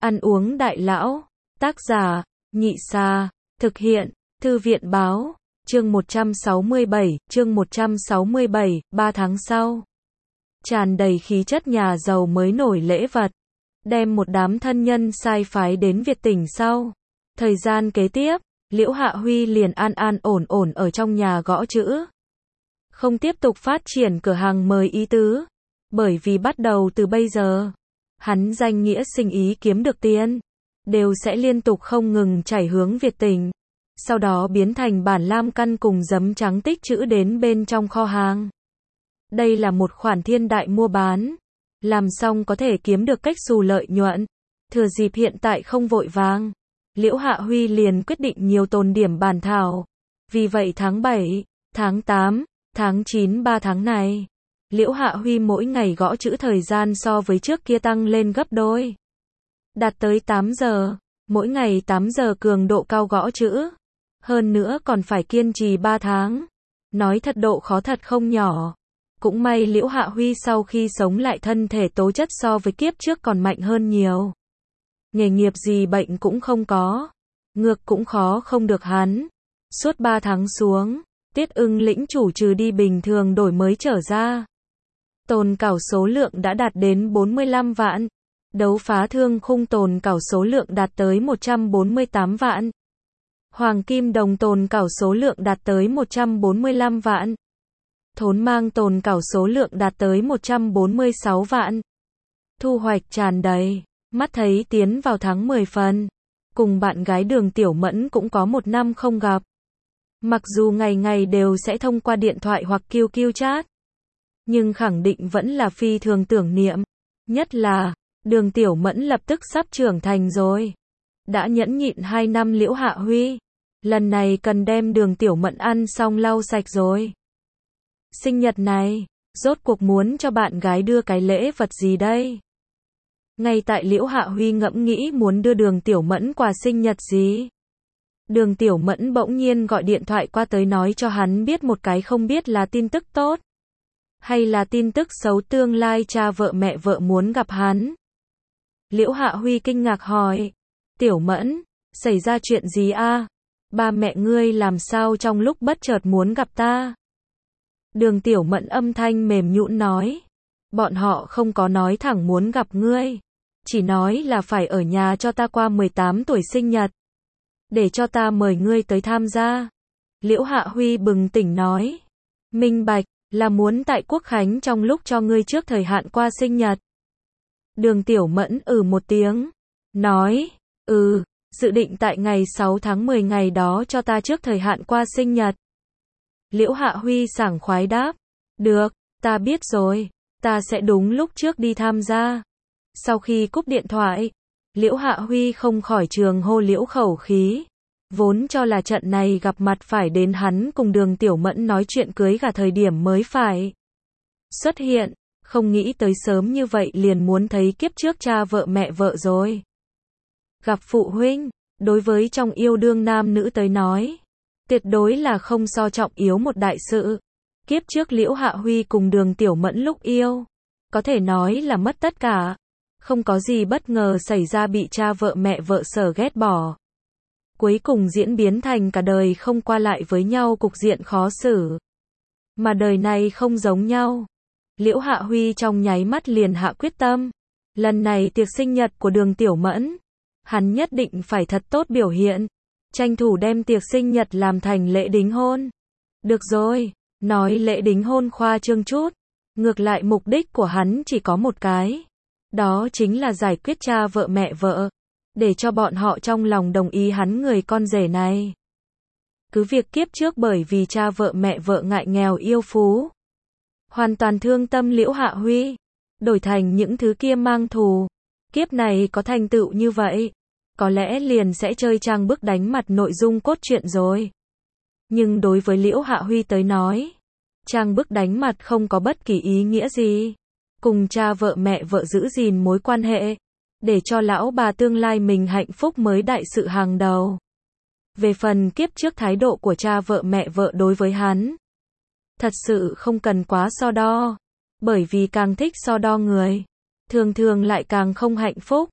Ăn uống đại lão. Tác giả, Nhị Sa. Thực hiện, Thư viện báo. Chương 167, 3 tháng sau. Tràn đầy khí chất nhà giàu mới nổi lễ vật. Đem một đám thân nhân sai phái đến Việt tỉnh sau. Thời gian kế tiếp, Liễu Hạ Huy liền an an ổn ổn ở trong nhà gõ chữ. Không tiếp tục phát triển cửa hàng mới ý tứ. Bởi vì bắt đầu từ bây giờ, hắn danh nghĩa sinh ý kiếm được tiền, đều sẽ liên tục không ngừng chảy hướng Việt tỉnh. Sau đó biến thành bản lam căn cùng giấm trắng tích trữ đến bên trong kho hàng. Đây là một khoản thiên đại mua bán. Làm xong có thể kiếm được cách xù lợi nhuận. Thừa dịp hiện tại không vội vàng, Liễu Hạ Huy liền quyết định nhiều tồn điểm bản thảo. Vì vậy tháng 7, tháng 8, tháng 9 3 tháng này, Liễu Hạ Huy mỗi ngày gõ chữ thời gian so với trước kia tăng lên gấp đôi. Đạt tới 8 giờ, mỗi ngày 8 giờ cường độ cao gõ chữ. Hơn nữa còn phải kiên trì 3 tháng. Nói thật độ khó thật không nhỏ. Cũng may Liễu Hạ Huy sau khi sống lại thân thể tố chất so với kiếp trước còn mạnh hơn nhiều. Nghề nghiệp gì bệnh cũng không có. Ngược cũng khó không được hắn. Suốt 3 tháng xuống, Tiết Ưng lĩnh chủ trừ đi bình thường đổi mới trở ra. Tồn cảo số lượng đã đạt đến 45 vạn. Đấu phá thương khung tồn cảo số lượng đạt tới 148 vạn. Hoàng kim đồng tồn cảo số lượng đạt tới 145 vạn. Thốn mang tồn cảo số lượng đạt tới 146 vạn. Thu hoạch tràn đầy, mắt thấy tiến vào tháng 10 phần. Cùng bạn gái Đường Tiểu Mẫn cũng có 1 năm không gặp. Mặc dù ngày ngày đều sẽ thông qua điện thoại hoặc QQ chat, nhưng khẳng định vẫn là phi thường tưởng niệm. Nhất là, Đường Tiểu Mẫn lập tức sắp trưởng thành rồi. Đã nhẫn nhịn 2 năm Liễu Hạ Huy. Lần này cần đem Đường Tiểu Mẫn ăn xong lau sạch rồi. Sinh nhật này, rốt cuộc muốn cho bạn gái đưa cái lễ vật gì đây? Ngay tại Liễu Hạ Huy ngẫm nghĩ muốn đưa Đường Tiểu Mẫn quà sinh nhật gì. Đường Tiểu Mẫn bỗng nhiên gọi điện thoại qua tới nói cho hắn biết một cái không biết là tin tức tốt hay là tin tức xấu, tương lai cha vợ mẹ vợ muốn gặp hắn. Liễu Hạ Huy kinh ngạc hỏi, Tiểu Mẫn, xảy ra chuyện gì a? Ba mẹ ngươi làm sao trong lúc bất chợt muốn gặp ta? Đường Tiểu Mẫn âm thanh mềm nhũn nói, bọn họ không có nói thẳng muốn gặp ngươi, chỉ nói là phải ở nhà cho ta qua 18 tuổi sinh nhật, để cho ta mời ngươi tới tham gia. Liễu Hạ Huy bừng tỉnh nói, minh bạch, là muốn tại Quốc Khánh trong lúc cho ngươi trước thời hạn qua sinh nhật. Đường Tiểu Mẫn một tiếng, nói, dự định tại ngày 6 tháng 10 ngày đó cho ta trước thời hạn qua sinh nhật. Liễu Hạ Huy sảng khoái đáp, được, ta biết rồi, ta sẽ đúng lúc trước đi tham gia. Sau khi cúp điện thoại, Liễu Hạ Huy không khỏi trường hô liễu khẩu khí. Vốn cho là trận này gặp mặt phải đến hắn cùng Đường Tiểu Mẫn nói chuyện cưới gả thời điểm mới phải xuất hiện, không nghĩ tới sớm như vậy liền muốn thấy kiếp trước cha vợ mẹ vợ rồi. Gặp phụ huynh, đối với trong yêu đương nam nữ tới nói, tuyệt đối là không so trọng yếu một đại sự. Kiếp trước Liễu Hạ Huy cùng Đường Tiểu Mẫn lúc yêu, có thể nói là mất tất cả. Không có gì bất ngờ xảy ra bị cha vợ mẹ vợ sở ghét bỏ. Cuối cùng diễn biến thành cả đời không qua lại với nhau cục diện khó xử. Mà đời này không giống nhau. Liễu Hạ Huy trong nháy mắt liền hạ quyết tâm. Lần này tiệc sinh nhật của Đường Tiểu Mẫn, hắn nhất định phải thật tốt biểu hiện. Tranh thủ đem tiệc sinh nhật làm thành lễ đính hôn. Được rồi, nói lễ đính hôn khoa trương chút. Ngược lại mục đích của hắn chỉ có một cái. Đó chính là giải quyết cha vợ mẹ vợ. Để cho bọn họ trong lòng đồng ý hắn người con rể này. Cứ việc kiếp trước bởi vì cha vợ mẹ vợ ngại nghèo yêu phú, hoàn toàn thương tâm Liễu Hạ Huy, đổi thành những thứ kia mang thù. Kiếp này có thành tựu như vậy, có lẽ liền sẽ chơi trang bức đánh mặt nội dung cốt truyện rồi. Nhưng đối với Liễu Hạ Huy tới nói, trang bức đánh mặt không có bất kỳ ý nghĩa gì. Cùng cha vợ mẹ vợ giữ gìn mối quan hệ, để cho lão bà tương lai mình hạnh phúc mới đại sự hàng đầu. Về phần kiếp trước thái độ của cha vợ mẹ vợ đối với hắn, thật sự không cần quá so đo, bởi vì càng thích so đo người, thường thường lại càng không hạnh phúc.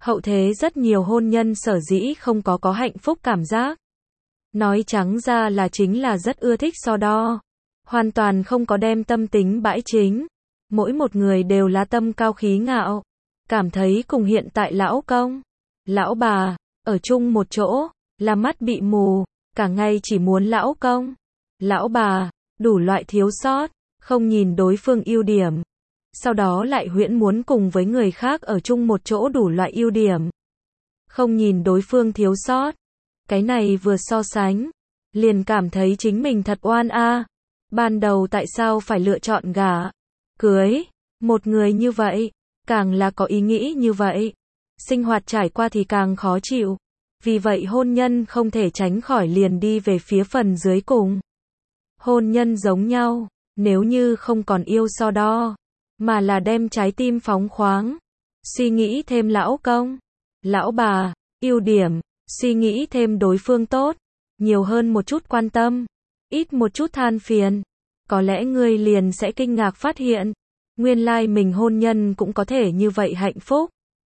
Hậu thế rất nhiều hôn nhân sở dĩ không có hạnh phúc cảm giác. Nói trắng ra là chính là rất ưa thích so đo. Hoàn toàn không có đem tâm tính bãi chính. Mỗi một người đều là tâm cao khí ngạo. Cảm thấy cùng hiện tại lão công, lão bà, ở chung một chỗ, là mắt bị mù, cả ngày chỉ muốn lão công, lão bà, đủ loại thiếu sót, không nhìn đối phương ưu điểm. Sau đó lại huyễn muốn cùng với người khác ở chung một chỗ đủ loại ưu điểm. Không nhìn đối phương thiếu sót. Cái này vừa so sánh, liền cảm thấy chính mình thật oan a. Ban đầu tại sao phải lựa chọn gả, cưới, một người như vậy, càng là có ý nghĩ như vậy. Sinh hoạt trải qua thì càng khó chịu. Vì vậy hôn nhân không thể tránh khỏi liền đi về phía phần dưới cùng. Hôn nhân giống nhau, nếu như không còn yêu so đo, mà là đem trái tim phóng khoáng, suy nghĩ thêm lão công, lão bà, ưu điểm, suy nghĩ thêm đối phương tốt, nhiều hơn một chút quan tâm, ít một chút than phiền, có lẽ ngươi liền sẽ kinh ngạc phát hiện, nguyên lai mình hôn nhân cũng có thể như vậy hạnh phúc.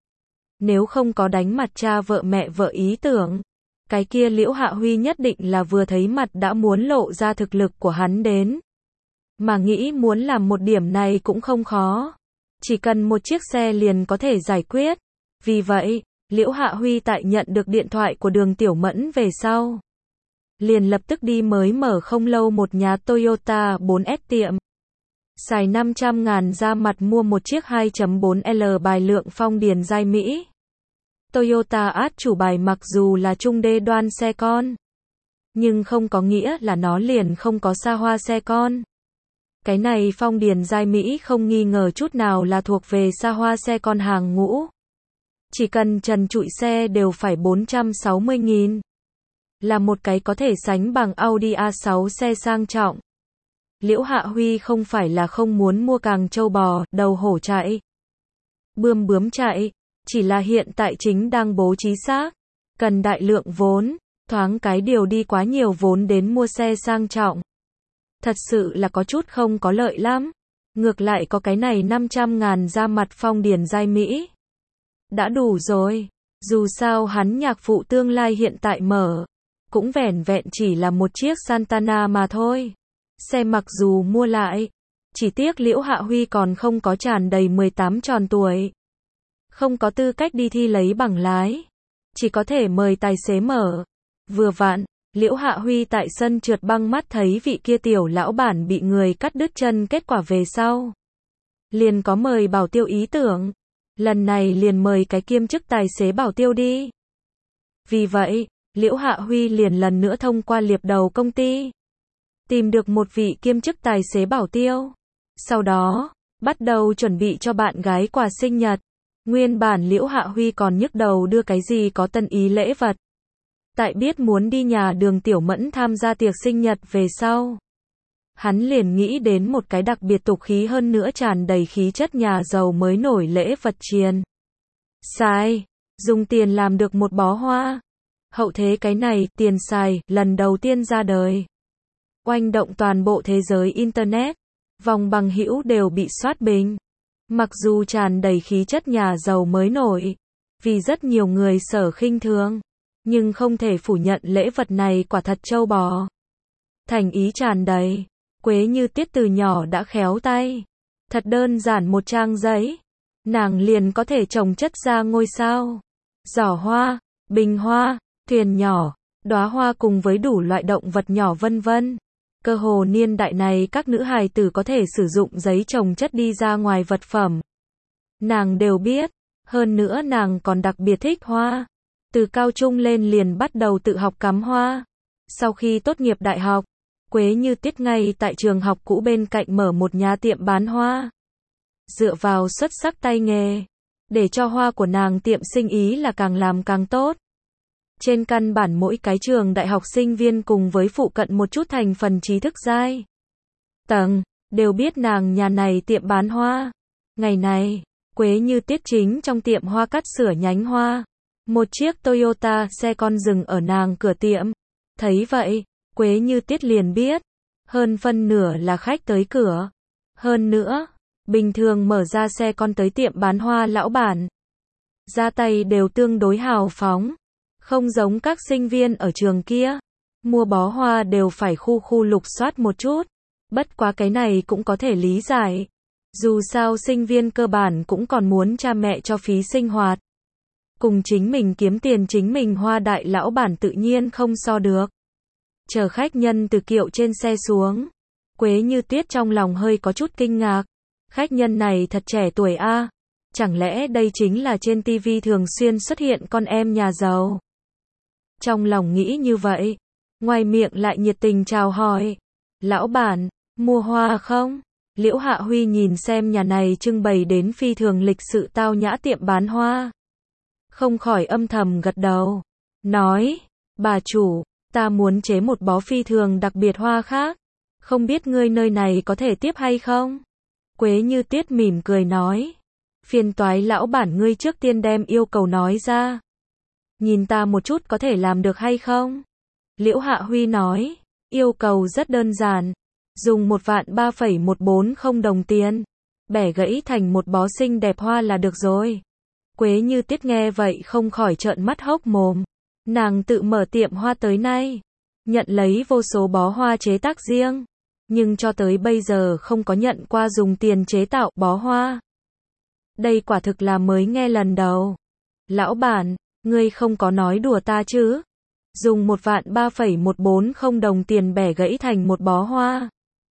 Nếu không có đánh mặt cha vợ mẹ vợ ý tưởng, cái kia Liễu Hạ Huy nhất định là vừa thấy mặt đã muốn lộ ra thực lực của hắn đến. Mà nghĩ muốn làm một điểm này cũng không khó. Chỉ cần một chiếc xe liền có thể giải quyết. Vì vậy, Liễu Hạ Huy tại nhận được điện thoại của Đường Tiểu Mẫn về sau, liền lập tức đi mới mở không lâu một nhà Toyota 4S tiệm. Xài 500.000 ra mặt mua một chiếc 2.4L bài lượng phong điền giai Mỹ. Toyota át chủ bài mặc dù là trung đê đoan xe con, nhưng không có nghĩa là nó liền không có xa hoa xe con. Cái này phong điền giai Mỹ không nghi ngờ chút nào là thuộc về xa hoa xe con hàng ngũ. Chỉ cần trần trụi xe đều phải 460.000. Là một cái có thể sánh bằng Audi A6 xe sang trọng. Liễu Hạ Huy không phải là không muốn mua càng trâu bò, đầu hổ chạy, bươm bướm chạy, chỉ là hiện tại chính đang bố trí xác, cần đại lượng vốn, thoáng cái điều đi quá nhiều vốn đến mua xe sang trọng. Thật sự là có chút không có lợi lắm. Ngược lại có cái này 500.000 ra mặt phong điền giai Mỹ. Đã đủ rồi. Dù sao hắn nhạc phụ tương lai hiện tại mở, cũng vẻn vẹn chỉ là một chiếc Santana mà thôi. Xe mặc dù mua lại, chỉ tiếc Liễu Hạ Huy còn không có tràn đầy 18 tròn tuổi. Không có tư cách đi thi lấy bằng lái. Chỉ có thể mời tài xế mở. Vừa vặn, Liễu Hạ Huy tại sân trượt băng mắt thấy vị kia tiểu lão bản bị người cắt đứt chân kết quả về sau. Liền có mời bảo tiêu ý tưởng. Lần này liền mời cái kiêm chức tài xế bảo tiêu đi. Vì vậy, Liễu Hạ Huy liền lần nữa thông qua liệp đầu công ty, tìm được một vị kiêm chức tài xế bảo tiêu. Sau đó, bắt đầu chuẩn bị cho bạn gái quà sinh nhật. Nguyên bản Liễu Hạ Huy còn nhức đầu đưa cái gì có tân ý lễ vật. Tại biết muốn đi nhà Đường Tiểu Mẫn tham gia tiệc sinh nhật về sau, hắn liền nghĩ đến một cái đặc biệt tục khí hơn nữa tràn đầy khí chất nhà giàu mới nổi lễ vật triền. Sai, dùng tiền làm được một bó hoa. Hậu thế cái này, tiền xài, lần đầu tiên ra đời. Oanh động toàn bộ thế giới Internet. Vòng bằng hữu đều bị soát bình. Mặc dù tràn đầy khí chất nhà giàu mới nổi, vì rất nhiều người sở khinh thường, nhưng không thể phủ nhận lễ vật này quả thật trâu bò. Thành ý tràn đầy. Quế Như Tiết từ nhỏ đã khéo tay. Thật đơn giản một trang giấy, nàng liền có thể trồng chất ra ngôi sao, giỏ hoa, bình hoa, thuyền nhỏ, đóa hoa cùng với đủ loại động vật nhỏ vân vân. Cơ hồ niên đại này các nữ hài tử có thể sử dụng giấy trồng chất đi ra ngoài vật phẩm. Nàng đều biết, hơn nữa nàng còn đặc biệt thích hoa. Từ cao trung lên liền bắt đầu tự học cắm hoa. Sau khi tốt nghiệp đại học, Quế Như Tiết ngay tại trường học cũ bên cạnh mở một nhà tiệm bán hoa. Dựa vào xuất sắc tay nghề, để cho hoa của nàng tiệm sinh ý là càng làm càng tốt. Trên căn bản mỗi cái trường đại học sinh viên cùng với phụ cận một chút thành phần trí thức giai tầng, đều biết nàng nhà này tiệm bán hoa. Ngày này, Quế Như Tiết chính trong tiệm hoa cắt sửa nhánh hoa. Một chiếc Toyota xe con dừng ở nàng cửa tiệm. Thấy vậy, Quế Như Tiết liền biết, hơn phân nửa là khách tới cửa. Hơn nữa, bình thường mở ra xe con tới tiệm bán hoa lão bản, ra tay đều tương đối hào phóng. Không giống các sinh viên ở trường kia. Mua bó hoa đều phải khu khu lục soát một chút. Bất quá cái này cũng có thể lý giải. Dù sao sinh viên cơ bản cũng còn muốn cha mẹ cho phí sinh hoạt. Cùng chính mình kiếm tiền chính mình hoa đại lão bản tự nhiên không so được. Chờ khách nhân từ kiệu trên xe xuống. Quế Như Tuyết trong lòng hơi có chút kinh ngạc. Khách nhân này thật trẻ tuổi a. Chẳng lẽ đây chính là trên TV thường xuyên xuất hiện con em nhà giàu? Trong lòng nghĩ như vậy. Ngoài miệng lại nhiệt tình chào hỏi. Lão bản, mua hoa không? Liễu Hạ Huy nhìn xem nhà này trưng bày đến phi thường lịch sự tao nhã tiệm bán hoa. Không khỏi âm thầm gật đầu. Nói, bà chủ, ta muốn chế một bó phi thường đặc biệt hoa khác. Không biết ngươi nơi này có thể tiếp hay không? Quế Như Tuyết mỉm cười nói. Phiền toái lão bản ngươi trước tiên đem yêu cầu nói ra. Nhìn ta một chút có thể làm được hay không? Liễu Hạ Huy nói. Yêu cầu rất đơn giản. Dùng 1.340.000 đồng tiền. Bẻ gãy thành một bó xinh đẹp hoa là được rồi. Quế Như Tuyết nghe vậy không khỏi trợn mắt hốc mồm. Nàng tự mở tiệm hoa tới nay. Nhận lấy vô số bó hoa chế tác riêng. Nhưng cho tới bây giờ không có nhận qua dùng tiền chế tạo bó hoa. Đây quả thực là mới nghe lần đầu. Lão bản, ngươi không có nói đùa ta chứ? Dùng 1.340.000 đồng tiền bẻ gãy thành một bó hoa.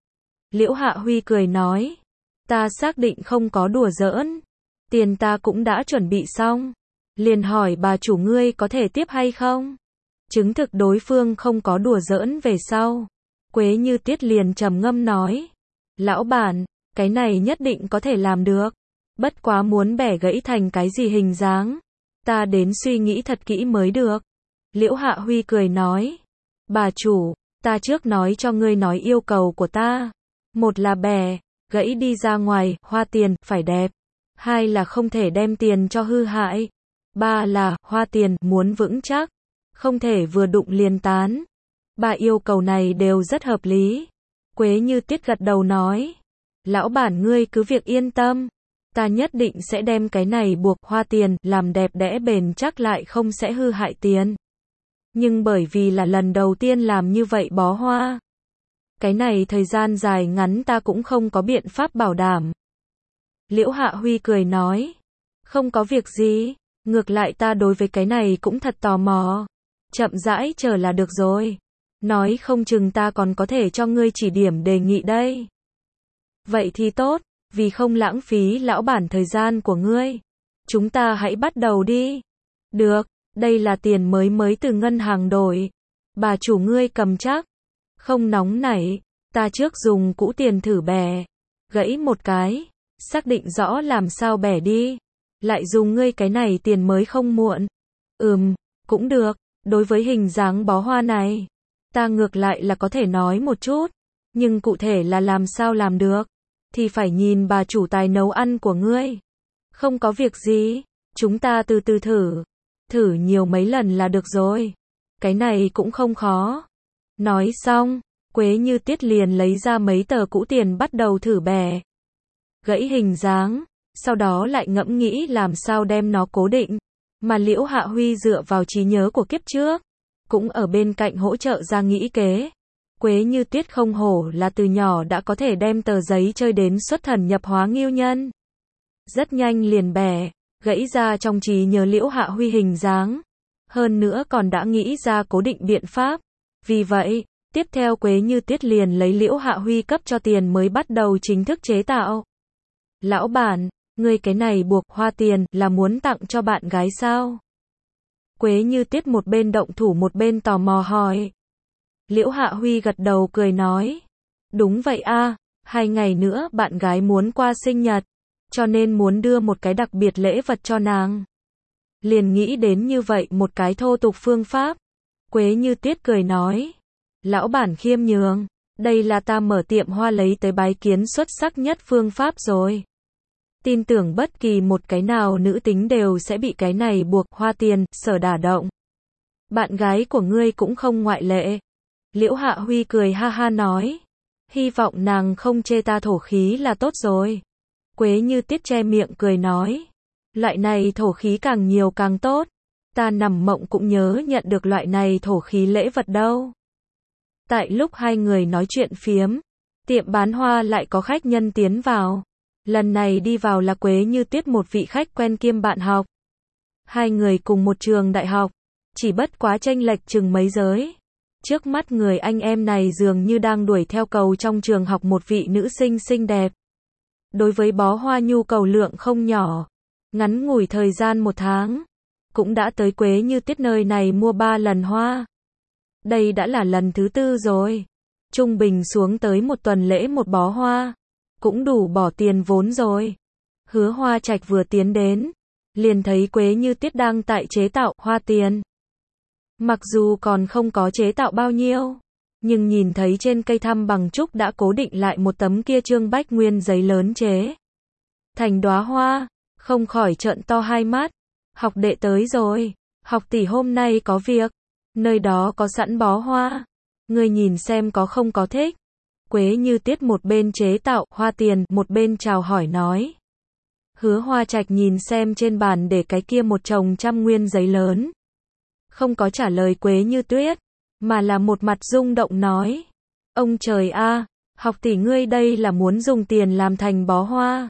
Liễu Hạ Huy cười nói. Ta xác định không có đùa giỡn. Tiền ta cũng đã chuẩn bị xong. Liền hỏi bà chủ ngươi có thể tiếp hay không? Chứng thực đối phương không có đùa giỡn về sau. Quế Như Tuyết liền trầm ngâm nói. Lão bản, cái này nhất định có thể làm được. Bất quá muốn bẻ gãy thành cái gì hình dáng. Ta đến suy nghĩ thật kỹ mới được. Liễu Hạ Huy cười nói. Bà chủ, ta trước nói cho ngươi nói yêu cầu của ta. Một là bẻ, gãy đi ra ngoài, hoa tiền, phải đẹp. Hai là không thể đem tiền cho hư hại. Ba là, hoa tiền, muốn vững chắc. Không thể vừa đụng liền tán. Ba yêu cầu này đều rất hợp lý. Quế Như Tuyết gật đầu nói. Lão bản ngươi cứ việc yên tâm. Ta nhất định sẽ đem cái này buộc hoa tiền, làm đẹp đẽ bền chắc lại không sẽ hư hại tiền. Nhưng bởi vì là lần đầu tiên làm như vậy bó hoa. Cái này thời gian dài ngắn ta cũng không có biện pháp bảo đảm. Liễu Hạ Huy cười nói. Không có việc gì. Ngược lại ta đối với cái này cũng thật tò mò. Chậm rãi chờ là được rồi. Nói không chừng ta còn có thể cho ngươi chỉ điểm đề nghị đây. Vậy thì tốt, vì không lãng phí lão bản thời gian của ngươi. Chúng ta hãy bắt đầu đi. Được, đây là tiền mới từ ngân hàng đổi. Bà chủ ngươi cầm chắc. Không nóng nảy, ta trước dùng cũ tiền thử bẻ. Gãy một cái, xác định rõ làm sao bẻ đi. Lại dùng ngươi cái này tiền mới không muộn. Cũng được, đối với hình dáng bó hoa này. Ta ngược lại là có thể nói một chút. Nhưng cụ thể là làm sao làm được. Thì phải nhìn bà chủ tài nấu ăn của ngươi. Không có việc gì, chúng ta từ từ thử. Thử nhiều mấy lần là được rồi. Cái này cũng không khó. Nói xong, Quế Như Tuyết liền lấy ra mấy tờ cũ tiền bắt đầu thử bẻ. Gãy hình dáng, sau đó lại ngẫm nghĩ làm sao đem nó cố định. Mà Liễu Hạ Huy dựa vào trí nhớ của kiếp trước. Cũng ở bên cạnh hỗ trợ ra nghĩ kế. Quế Như Tuyết không hổ là từ nhỏ đã có thể đem tờ giấy chơi đến xuất thần nhập hóa nghiêu nhân. Rất nhanh liền bẻ, gãy ra trong trí nhớ Liễu Hạ Huy hình dáng. Hơn nữa còn đã nghĩ ra cố định biện pháp. Vì vậy, tiếp theo Quế Như Tuyết liền lấy Liễu Hạ Huy cấp cho tiền mới bắt đầu chính thức chế tạo. Lão bản, ngươi cái này buộc hoa tiền là muốn tặng cho bạn gái sao? Quế Như Tuyết một bên động thủ một bên tò mò hỏi. Liễu Hạ Huy gật đầu cười nói. Đúng vậy a, 2 ngày nữa bạn gái muốn qua sinh nhật. Cho nên muốn đưa một cái đặc biệt lễ vật cho nàng. Liền nghĩ đến như vậy một cái thô tục phương pháp. Quế Như Tuyết cười nói. Lão bản khiêm nhường. Đây là ta mở tiệm hoa lấy tới bái kiến xuất sắc nhất phương pháp rồi. Tin tưởng bất kỳ một cái nào nữ tính đều sẽ bị cái này buộc hoa tiền, sở đả động. Bạn gái của ngươi cũng không ngoại lệ. Liễu Hạ Huy cười ha ha nói. Hy vọng nàng không chê ta thổ khí là tốt rồi. Quế Như Tuyết che miệng cười nói. Loại này thổ khí càng nhiều càng tốt. Ta nằm mộng cũng nhớ nhận được loại này thổ khí lễ vật đâu. Tại lúc hai người nói chuyện phiếm, tiệm bán hoa lại có khách nhân tiến vào. Lần này đi vào là Quế Như Tuyết, một vị khách quen kiêm bạn học. Hai người cùng một trường đại học, chỉ bất quá chênh lệch chừng mấy giới. Trước mắt người anh em này dường như đang đuổi theo cầu trong trường học một vị nữ sinh xinh đẹp. Đối với bó hoa nhu cầu lượng không nhỏ. Ngắn ngủi thời gian 1 tháng, cũng đã tới Quế Như Tuyết nơi này mua 3 lần hoa. Đây đã là lần thứ 4 rồi. Trung bình xuống tới 1 tuần lễ một bó hoa. Cũng đủ bỏ tiền vốn rồi. Hứa Hoa Trạch vừa tiến đến, liền thấy Quế Như Tuyết đang tại chế tạo hoa tiền. Mặc dù còn không có chế tạo bao nhiêu, nhưng nhìn thấy trên cây thăm bằng trúc đã cố định lại một tấm kia trương bách nguyên giấy lớn chế thành đóa hoa, không khỏi trợn to hai mắt. Học đệ tới rồi, học tỷ hôm nay có việc, nơi đó có sẵn bó hoa, ngươi nhìn xem có không có thích. Quế Như Tuyết một bên chế tạo hoa tiền, một bên chào hỏi nói. Hứa Hoa Trạch nhìn xem trên bàn để cái kia một chồng trăm nguyên giấy lớn, không có trả lời Quế Như Tuyết, mà là một mặt rung động nói. Ông trời a, học tỷ ngươi đây là muốn dùng tiền làm thành bó hoa.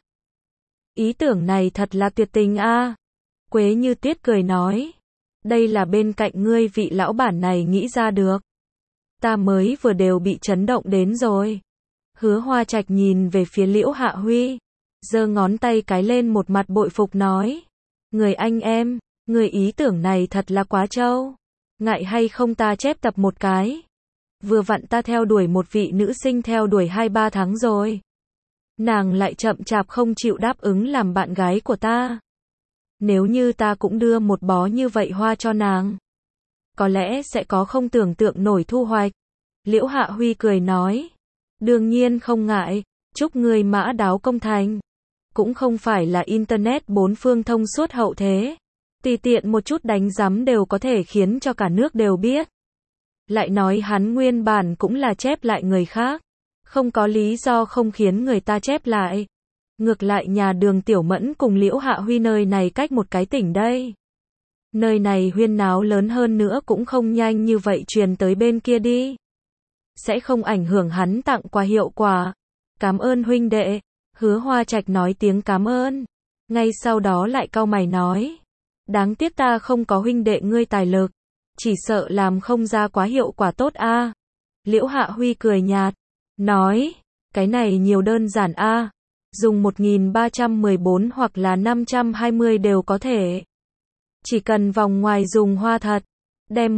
Ý tưởng này thật là tuyệt tình a. Quế Như Tuyết cười nói. Đây là bên cạnh ngươi vị lão bản này nghĩ ra được. Ta mới vừa đều bị chấn động đến rồi. Hứa Hoa Trạch nhìn về phía Liễu Hạ Huy, giơ ngón tay cái lên một mặt bội phục nói. Người anh em, người ý tưởng này thật là quá trâu. Ngại hay không ta chép tập một cái. Vừa vặn ta theo đuổi một vị nữ sinh theo đuổi 2-3 tháng rồi. Nàng lại chậm chạp không chịu đáp ứng làm bạn gái của ta. Nếu như ta cũng đưa một bó như vậy hoa cho nàng, có lẽ sẽ có không tưởng tượng nổi thu hoạch. Liễu Hạ Huy cười nói. Đương nhiên không ngại, chúc người mã đáo công thành. Cũng không phải là internet 4 phương thông suốt hậu thế. Tùy tiện một chút đánh giấm đều có thể khiến cho cả nước đều biết. Lại nói hắn nguyên bản cũng là chép lại người khác. Không có lý do không khiến người ta chép lại. Ngược lại nhà Đường Tiểu Mẫn cùng Liễu Hạ Huy nơi này cách một cái tỉnh đây. Nơi này huyên náo lớn hơn nữa cũng không nhanh như vậy truyền tới bên kia đi. Sẽ không ảnh hưởng hắn tặng quà hiệu quả. Cảm ơn huynh đệ. Hứa Hoa Trạch nói tiếng cảm ơn. Ngay sau đó lại cau mày nói. Đáng tiếc ta không có huynh đệ ngươi tài lực. Chỉ sợ làm không ra quá hiệu quả tốt a. Liễu Hạ Huy cười nhạt. Nói. Cái này nhiều đơn giản a. Dùng 1314 hoặc là 520 đều có thể. Chỉ cần vòng ngoài dùng hoa thật. Đem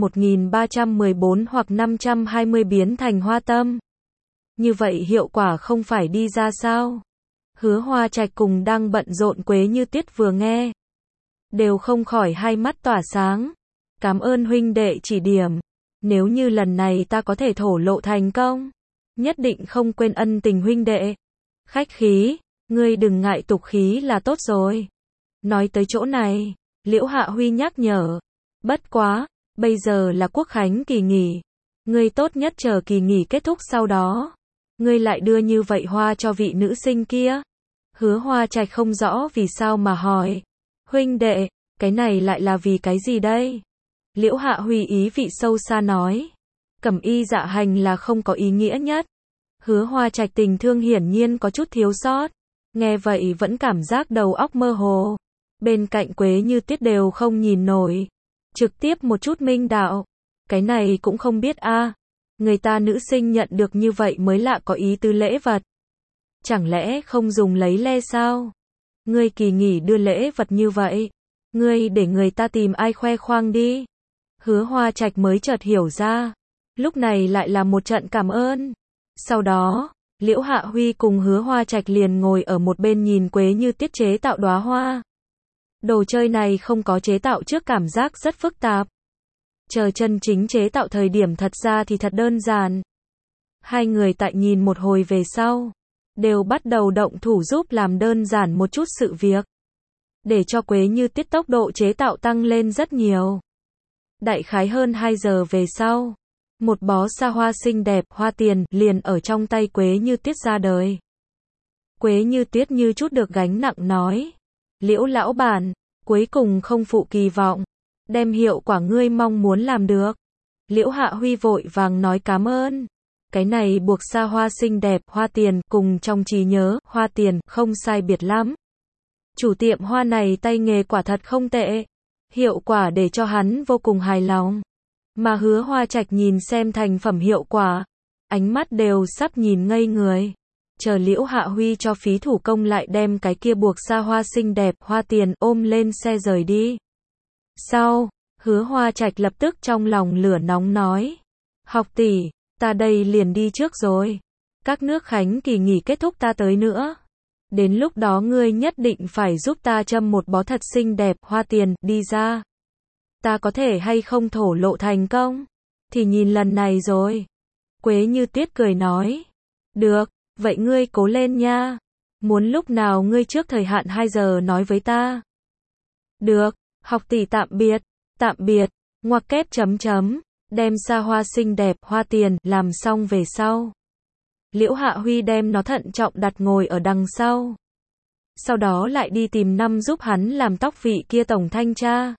1314 hoặc 520 biến thành hoa tâm. Như vậy hiệu quả không phải đi ra sao? Hứa Hoa Trạch cùng đang bận rộn Quế Như Tuyết vừa nghe. Đều không khỏi hai mắt tỏa sáng. Cảm ơn huynh đệ chỉ điểm. Nếu như lần này ta có thể thổ lộ thành công, nhất định không quên ân tình huynh đệ. Khách khí, ngươi đừng ngại tục khí là tốt rồi. Nói tới chỗ này, Liễu Hạ Huy nhắc nhở. Bất quá, bây giờ là quốc khánh kỳ nghỉ. Ngươi tốt nhất chờ kỳ nghỉ kết thúc sau đó. Ngươi lại đưa như vậy hoa cho vị nữ sinh kia. Hứa Hoa Trạch không rõ vì sao mà hỏi. Huynh đệ, cái này lại là vì cái gì đây? Liễu Hạ Huy ý vị sâu xa nói. Cẩm y dạ hành là không có ý nghĩa nhất. Hứa Hoa Trạch tình thương hiển nhiên có chút thiếu sót. Nghe vậy vẫn cảm giác đầu óc mơ hồ. Bên cạnh Quế Như Tuyết đều không nhìn nổi. Trực tiếp một chút minh đạo. Cái này cũng không biết a. Người ta nữ sinh nhận được như vậy mới lạ có ý tứ lễ vật. Chẳng lẽ không dùng lấy le sao? Ngươi kỳ nghỉ đưa lễ vật như vậy. Ngươi để người ta tìm ai khoe khoang đi. Hứa Hoa Trạch mới chợt hiểu ra. Lúc này lại là một trận cảm ơn. Sau đó, Liễu Hạ Huy cùng Hứa Hoa Trạch liền ngồi ở một bên nhìn Quế Như Tuyết chế tạo đóa hoa. Đồ chơi này không có chế tạo trước cảm giác rất phức tạp. Chờ chân chính chế tạo thời điểm thật ra thì thật đơn giản. Hai người tại nhìn một hồi về sau, đều bắt đầu động thủ giúp làm đơn giản một chút sự việc. Để cho Quế Như Tuyết tốc độ chế tạo tăng lên rất nhiều. Đại khái hơn 2 giờ về sau, một bó sa hoa xinh đẹp hoa tiền liền ở trong tay Quế Như Tuyết ra đời. Quế Như Tuyết như chút được gánh nặng nói. Liễu lão bản, cuối cùng không phụ kỳ vọng, đem hiệu quả ngươi mong muốn làm được. Liễu Hạ Huy vội vàng nói cảm ơn. Cái này buộc xa hoa xinh đẹp, hoa tiền, cùng trong trí nhớ, hoa tiền, không sai biệt lắm. Chủ tiệm hoa này tay nghề quả thật không tệ. Hiệu quả để cho hắn vô cùng hài lòng. Mà Hứa Hoa Trạch nhìn xem thành phẩm hiệu quả, ánh mắt đều sắp nhìn ngây người. Chờ Liễu Hạ Huy cho phí thủ công lại đem cái kia buộc xa hoa xinh đẹp, hoa tiền, ôm lên xe rời đi. Sau, Hứa Hoa Trạch lập tức trong lòng lửa nóng nói. Học tỷ, ta đây liền đi trước rồi. Các nước khánh kỳ nghỉ kết thúc ta tới nữa. Đến lúc đó ngươi nhất định phải giúp ta châm một bó thật xinh đẹp, hoa tiền, đi ra. Ta có thể hay không thổ lộ thành công? Thì nhìn lần này rồi. Quế Như Tuyết cười nói. Được, vậy ngươi cố lên nha. Muốn lúc nào ngươi trước thời hạn 2 giờ nói với ta. Được, học tỷ tạm biệt, ngoặc kép chấm chấm, đem xa hoa xinh đẹp, hoa tiền, làm xong về sau. Liễu Hạ Huy đem nó thận trọng đặt ngồi ở đằng sau. Sau đó lại đi tìm năm giúp hắn làm tóc vị kia tổng thanh tra.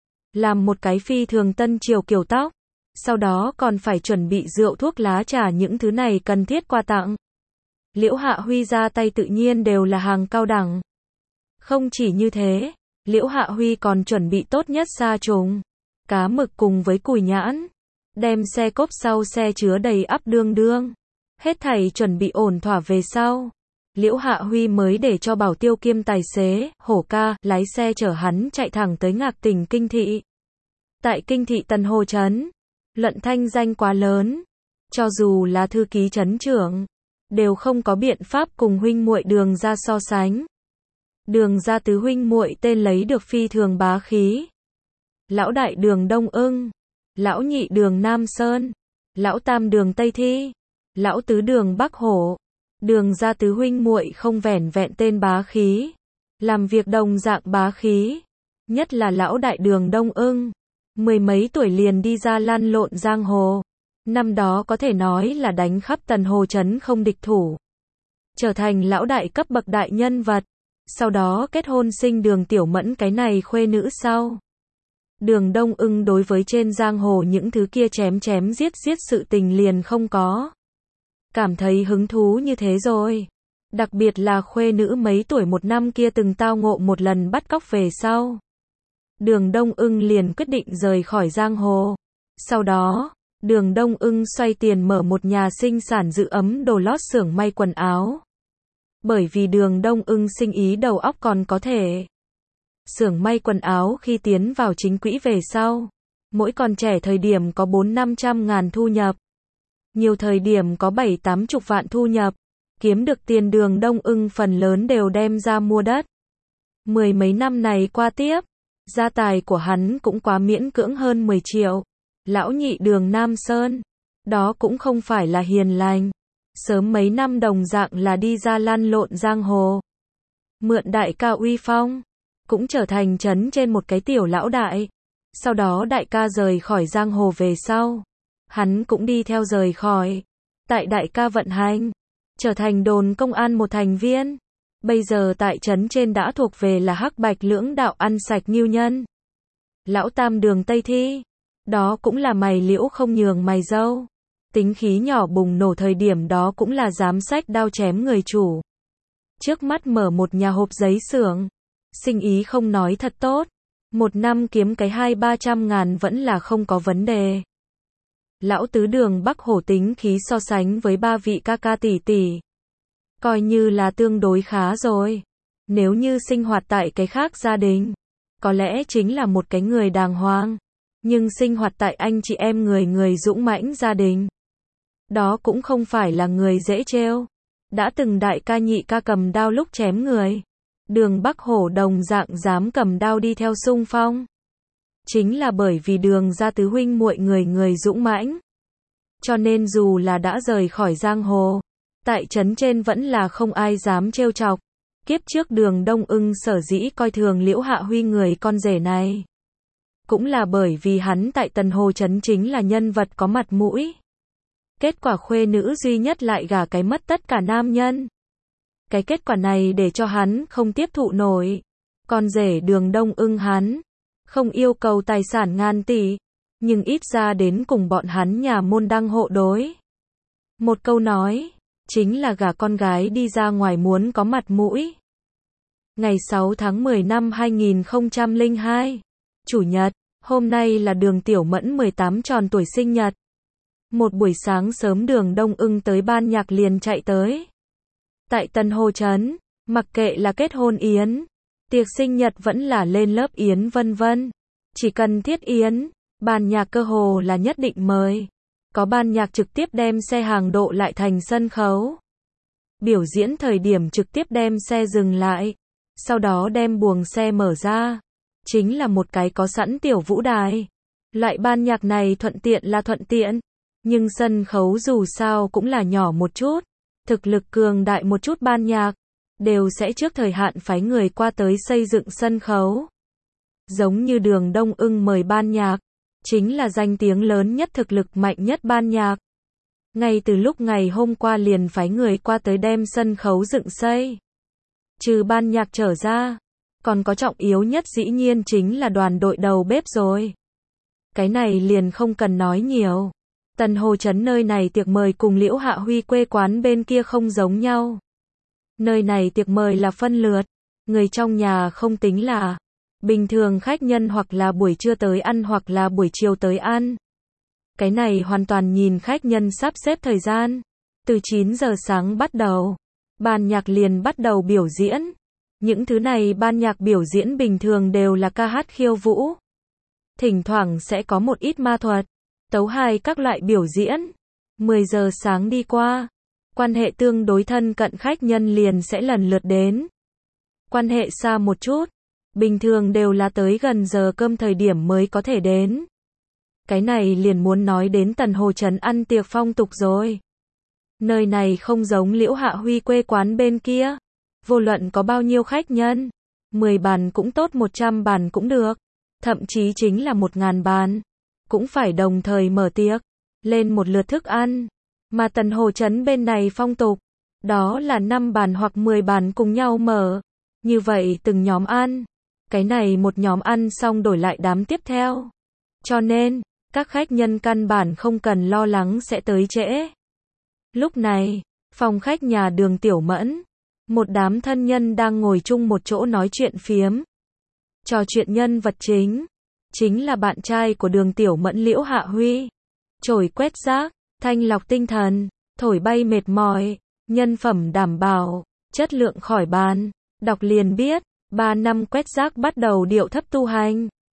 Làm một cái phi thường tân triều kiểu tóc. Sau đó còn phải chuẩn bị rượu thuốc lá trà những thứ này cần thiết quà tặng. Liễu Hạ Huy ra tay tự nhiên đều là hàng cao đẳng. Không chỉ như thế, Liễu Hạ Huy còn chuẩn bị tốt nhất sa trùng, cá mực cùng với cùi nhãn. Đem xe cốp sau xe chứa đầy ắp đương đương. Hết thảy chuẩn bị ổn thỏa về sau. Liễu Hạ Huy mới để cho Bảo Tiêu kiêm tài xế, Hổ ca, lái xe chở hắn chạy thẳng tới Ngạc Tỉnh Kinh Thị. Tại Kinh Thị Tần Hồ Trấn, luận thanh danh quá lớn. Cho dù là thư ký trấn trưởng, đều không có biện pháp cùng huynh muội Đường gia so sánh. Đường gia tứ huynh muội tên lấy được phi thường bá khí. Lão đại Đường Đông Ưng, lão nhị Đường Nam Sơn, lão tam Đường Tây Thi, lão tứ Đường Bắc Hổ. Đường gia tứ huynh muội không vẻn vẹn tên bá khí, làm việc đồng dạng bá khí. Nhất là lão đại Đường Đông Ưng, 10 mấy tuổi liền đi ra lăn lộn giang hồ. Năm đó có thể nói là đánh khắp Tần Hồ Trấn không địch thủ. Trở thành lão đại cấp bậc đại nhân vật. Sau đó kết hôn sinh Đường Tiểu Mẫn cái này khuê nữ sau. Đường Đông Ưng đối với trên giang hồ những thứ kia chém chém giết giết sự tình liền không có. Cảm thấy hứng thú như thế rồi. Đặc biệt là khuê nữ mấy tuổi một năm kia từng tao ngộ một lần bắt cóc về sau. Đường Đông Ưng liền quyết định rời khỏi giang hồ. Sau đó, Đường Đông Ưng xoay tiền mở một nhà sinh sản giữ ấm đồ lót xưởng may quần áo. Bởi vì Đường Đông Ưng sinh ý đầu óc còn có thể. Xưởng may quần áo khi tiến vào chính quỹ về sau, mỗi còn trẻ thời điểm có 400-500 ngàn thu nhập. Nhiều thời điểm có 7-80 vạn thu nhập. Kiếm được tiền Đường Đông Ưng phần lớn đều đem ra mua đất. 10 mấy năm này qua tiếp, gia tài của hắn cũng quá miễn cưỡng hơn 10 triệu. Lão nhị Đường Nam Sơn, đó cũng không phải là hiền lành. Sớm mấy năm đồng dạng là đi ra lăn lộn giang hồ. Mượn đại ca uy phong, cũng trở thành trấn trên một cái tiểu lão đại. Sau đó đại ca rời khỏi giang hồ về sau, hắn cũng đi theo rời khỏi. Tại đại ca vận hành, trở thành đồn công an một thành viên. Bây giờ tại trấn trên đã thuộc về là hắc bạch lưỡng đạo ăn sạch nghiêu nhân. Lão tam Đường Tây Thi, đó cũng là mày liễu không nhường mày dâu. Tính khí nhỏ bùng nổ thời điểm đó cũng là dám xách đao chém người chủ. Trước mắt mở một nhà hộp giấy xưởng, sinh ý không nói thật tốt. Một năm kiếm cái 200-300 ngàn vẫn là không có vấn đề. Lão tứ Đường Bắc Hổ tính khí so sánh với 3 vị ca ca tỷ tỷ, coi như là tương đối khá rồi. Nếu như sinh hoạt tại cái khác gia đình, có lẽ chính là một cái người đàng hoàng. Nhưng sinh hoạt tại anh chị em người dũng mãnh gia đình, đó cũng không phải là người dễ trêu. Đã từng đại ca nhị ca cầm đao lúc chém người, Đường Bắc Hổ đồng dạng dám cầm đao đi theo xung phong. Chính là bởi vì Đường gia tứ huynh muội người dũng mãnh. Cho nên dù là đã rời khỏi giang hồ, tại trấn trên vẫn là không ai dám trêu chọc. Kiếp trước Đường Đông Ưng sở dĩ coi thường Liễu Hạ Huy người con rể này, cũng là bởi vì hắn tại Tần Hồ Trấn chính là nhân vật có mặt mũi. Kết quả khuê nữ duy nhất lại gả cái mất tất cả nam nhân. Cái kết quả này để cho hắn không tiếp thụ nổi. Con rể Đường Đông Ưng hắn không yêu cầu tài sản ngàn tỷ, nhưng ít ra đến cùng bọn hắn nhà môn đăng hộ đối. Một câu nói, chính là gả con gái đi ra ngoài muốn có mặt mũi. Ngày 6 tháng 10 năm 2002, Chủ nhật, hôm nay là Đường Tiểu Mẫn 18 tròn tuổi sinh nhật. Một buổi sáng sớm Đường Đông Ưng tới ban nhạc liền chạy tới. Tại Tân Hồ Trấn, mặc kệ là kết hôn yến, tiệc sinh nhật vẫn là lên lớp yến vân vân. Chỉ cần thiết yến, ban nhạc cơ hồ là nhất định mời. Có ban nhạc trực tiếp đem xe hàng độ lại thành sân khấu. Biểu diễn thời điểm trực tiếp đem xe dừng lại. Sau đó đem buồng xe mở ra. Chính là một cái có sẵn tiểu vũ đài. Loại ban nhạc này thuận tiện là thuận tiện. Nhưng sân khấu dù sao cũng là nhỏ một chút. Thực lực cường đại một chút ban nhạc đều sẽ trước thời hạn phái người qua tới xây dựng sân khấu. Giống như Đường Đông Ưng mời ban nhạc, chính là danh tiếng lớn nhất thực lực mạnh nhất ban nhạc. Ngay từ lúc ngày hôm qua liền phái người qua tới đem sân khấu dựng xây. Trừ ban nhạc trở ra, còn có trọng yếu nhất dĩ nhiên chính là đoàn đội đầu bếp rồi. Cái này liền không cần nói nhiều. Tân Hồ Trấn nơi này tiệc mời cùng Liễu Hạ Huy quê quán bên kia không giống nhau. Nơi này tiệc mời là phân lượt, người trong nhà không tính là bình thường khách nhân hoặc là buổi trưa tới ăn hoặc là buổi chiều tới ăn. Cái này hoàn toàn nhìn khách nhân sắp xếp thời gian. Từ 9 giờ sáng bắt đầu, ban nhạc liền bắt đầu biểu diễn. Những thứ này ban nhạc biểu diễn bình thường đều là ca hát khiêu vũ. Thỉnh thoảng sẽ có một ít ma thuật, tấu hài các loại biểu diễn. 10 giờ sáng đi qua, quan hệ tương đối thân cận khách nhân liền sẽ lần lượt đến. Quan hệ xa một chút, bình thường đều là tới gần giờ cơm thời điểm mới có thể đến. Cái này liền muốn nói đến Tân Hồ Trấn ăn tiệc phong tục rồi. Nơi này không giống Liễu Hạ Huy quê quán bên kia. Vô luận có bao nhiêu khách nhân, 10 bàn cũng tốt 100 bàn cũng được. Thậm chí chính là 1000 bàn. Cũng phải đồng thời mở tiệc, lên một lượt thức ăn. Mà Tân Hồ Trấn bên này phong tục, đó là 5 bàn hoặc 10 bàn cùng nhau mở. Như vậy từng nhóm ăn. Cái này một nhóm ăn xong đổi lại đám tiếp theo. Cho nên, các khách nhân căn bản không cần lo lắng sẽ tới trễ. Lúc này, phòng khách nhà Đường Tiểu Mẫn, một đám thân nhân đang ngồi chung một chỗ nói chuyện phiếm. Trò chuyện nhân vật chính là bạn trai của Đường Tiểu Mẫn Liễu Hạ Huy. Chổi quét rác, thanh lọc tinh thần, thổi bay mệt mỏi, nhân phẩm đảm bảo, chất lượng khỏi bàn. Đọc liền biết, 3 năm quét rác bắt đầu điệu thấp tu hành.